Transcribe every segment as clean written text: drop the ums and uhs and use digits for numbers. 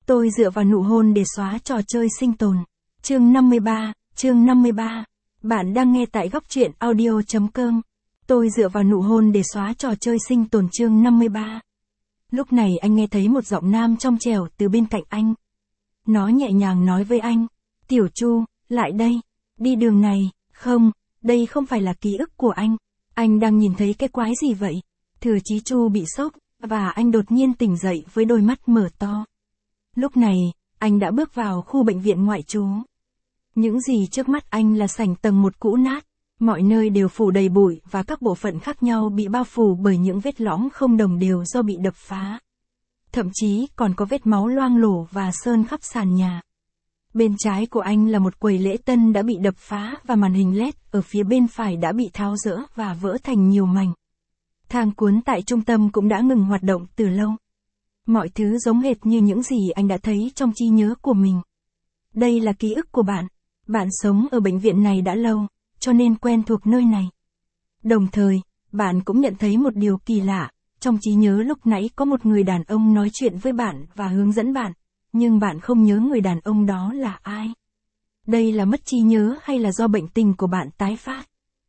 Tôi dựa vào nụ hôn để xóa trò chơi sinh tồn. Chương 53. Bạn đang nghe tại góc truyện audio.com. Tôi dựa vào nụ hôn để xóa trò chơi sinh tồn chương 53. Lúc này anh nghe thấy một giọng nam trong trẻo từ bên cạnh anh. Nó nhẹ nhàng nói với anh. Tiểu Chu, lại đây. Đi đường này. Không, đây không phải là ký ức của anh. Anh đang nhìn thấy cái quái gì vậy? Thừa Chí Chu bị sốc, và anh đột nhiên tỉnh dậy với đôi mắt mở to. Lúc này, anh đã bước vào khu bệnh viện ngoại trú. Những gì trước mắt anh là sảnh tầng 1 cũ nát, mọi nơi đều phủ đầy bụi và các bộ phận khác nhau bị bao phủ bởi những vết lõm không đồng đều do bị đập phá. Thậm chí còn có vết máu loang lổ và sơn khắp sàn nhà. Bên trái của anh là một quầy lễ tân đã bị đập phá và màn hình LED ở phía bên phải đã bị tháo dỡ và vỡ thành nhiều mảnh. Thang cuốn tại trung tâm cũng đã ngừng hoạt động từ lâu. Mọi thứ giống hệt như những gì anh đã thấy trong trí nhớ của mình. Đây là ký ức của bạn. Bạn sống ở bệnh viện này đã lâu, cho nên quen thuộc nơi này. Đồng thời, bạn cũng nhận thấy một điều kỳ lạ. Trong trí nhớ lúc nãy có một người đàn ông nói chuyện với bạn và hướng dẫn bạn, nhưng bạn không nhớ người đàn ông đó là ai. Đây là mất trí nhớ hay là do bệnh tình của bạn tái phát?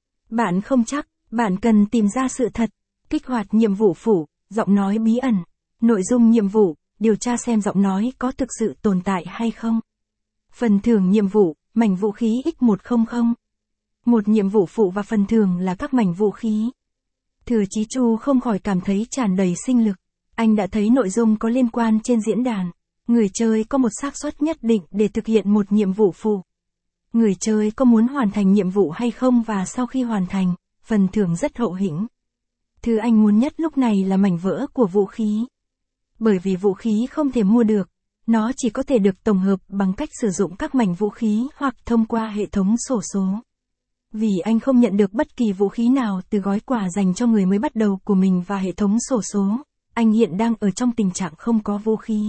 Bạn không chắc, bạn cần tìm ra sự thật. Kích hoạt nhiệm vụ phụ, giọng nói bí ẩn. Nội dung nhiệm vụ, điều tra xem giọng nói có thực sự tồn tại hay không. Phần thưởng nhiệm vụ, mảnh vũ khí X100. Một nhiệm vụ phụ và phần thưởng là các mảnh vũ khí. Thừa Chí Chu không khỏi cảm thấy tràn đầy sinh lực. Anh đã thấy nội dung có liên quan trên diễn đàn. Người chơi có một xác suất nhất định để thực hiện một nhiệm vụ phụ. Người chơi có muốn hoàn thành nhiệm vụ hay không và sau khi hoàn thành, phần thưởng rất hậu hĩnh. Thứ anh muốn nhất lúc này là mảnh vỡ của vũ khí. Bởi vì vũ khí không thể mua được, nó chỉ có thể được tổng hợp bằng cách sử dụng các mảnh vũ khí hoặc thông qua hệ thống xổ số. Vì anh không nhận được bất kỳ vũ khí nào từ gói quà dành cho người mới bắt đầu của mình và hệ thống xổ số, anh hiện đang ở trong tình trạng không có vũ khí.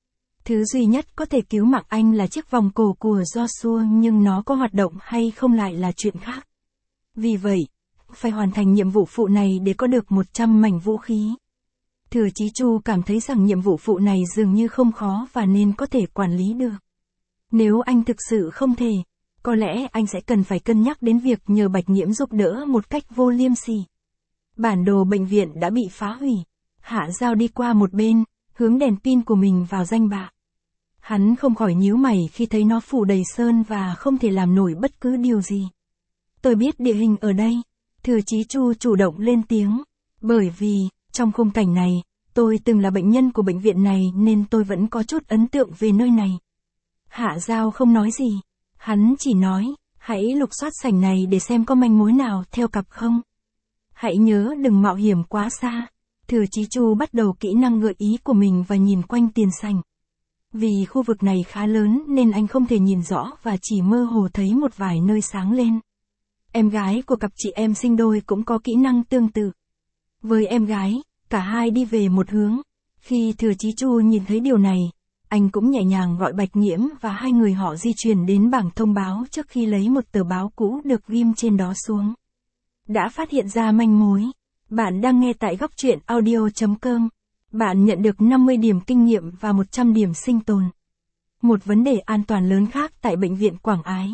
Thứ duy nhất có thể cứu mạng anh là chiếc vòng cổ của Joshua, nhưng nó có hoạt động hay không lại là chuyện khác. Vì vậy, phải hoàn thành nhiệm vụ phụ này để có được 100 mảnh vũ khí. Thừa Chí Chu cảm thấy rằng nhiệm vụ phụ này dường như không khó và nên có thể quản lý được. Nếu anh thực sự không thể, có lẽ anh sẽ cần phải cân nhắc đến việc nhờ Bạch Nghiễm giúp đỡ một cách vô liêm sỉ. Bản đồ bệnh viện đã bị phá hủy. Hạ Giao đi qua một bên, hướng đèn pin của mình vào danh bạ. Hắn không khỏi nhíu mày khi thấy nó phủ đầy sơn và không thể làm nổi bất cứ điều gì. Tôi biết địa hình ở đây. Thừa Chí Chu chủ động lên tiếng. Bởi vì, trong khung cảnh này, tôi từng là bệnh nhân của bệnh viện này nên tôi vẫn có chút ấn tượng về nơi này. Hạ Giao không nói gì. Hắn chỉ nói, hãy lục soát sảnh này để xem có manh mối nào theo cặp không. Hãy nhớ đừng mạo hiểm quá xa. Thừa Chí Chu bắt đầu kỹ năng gợi ý của mình và nhìn quanh tiền sảnh. Vì khu vực này khá lớn nên anh không thể nhìn rõ và chỉ mơ hồ thấy một vài nơi sáng lên. Em gái của cặp chị em sinh đôi cũng có kỹ năng tương tự. Với em gái, cả hai đi về một hướng. Khi Thừa Chí Chu nhìn thấy điều này, anh cũng nhẹ nhàng gọi Bạch Nghiễm và hai người họ di chuyển đến bảng thông báo trước khi lấy một tờ báo cũ được ghim trên đó xuống. Đã phát hiện ra manh mối. Bạn đang nghe tại góc truyện audio.com. Bạn nhận được 50 điểm kinh nghiệm và 100 điểm sinh tồn. Một vấn đề an toàn lớn khác tại bệnh viện Quảng Ái.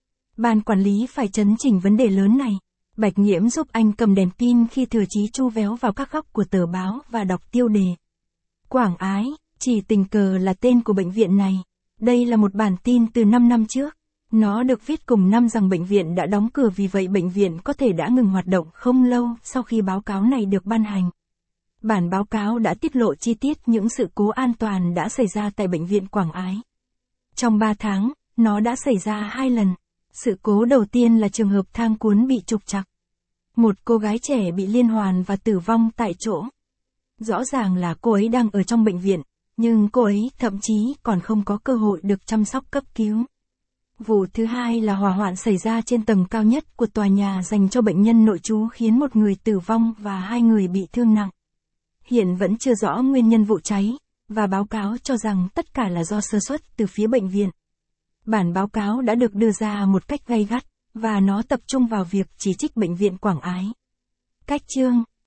Ban quản lý phải chấn chỉnh vấn đề lớn này. Bạch Nghiễm giúp anh cầm đèn pin khi Thừa Chí Chu véo vào các góc của tờ báo và đọc tiêu đề. Quảng Ái, chỉ tình cờ là tên của bệnh viện này. Đây là một bản tin từ 5 năm trước. Nó được viết cùng năm rằng bệnh viện đã đóng cửa, vì vậy bệnh viện có thể đã ngừng hoạt động không lâu sau khi báo cáo này được ban hành. Bản báo cáo đã tiết lộ chi tiết những sự cố an toàn đã xảy ra tại bệnh viện Quảng Ái. Trong 3 tháng, nó đã xảy ra 2 lần. Sự cố đầu tiên là trường hợp thang cuốn bị trục trặc. Một cô gái trẻ bị liên hoàn và tử vong tại chỗ. Rõ ràng là cô ấy đang ở trong bệnh viện, nhưng cô ấy thậm chí còn không có cơ hội được chăm sóc cấp cứu. Vụ thứ hai là hỏa hoạn xảy ra trên tầng cao nhất của tòa nhà dành cho bệnh nhân nội trú khiến một người tử vong và 2 người bị thương nặng. Hiện vẫn chưa rõ nguyên nhân vụ cháy, và báo cáo cho rằng tất cả là do sơ suất từ phía bệnh viện. Bản báo cáo đã được đưa ra một cách gay gắt, và nó tập trung vào việc chỉ trích bệnh viện Quảng Ái. Cách chương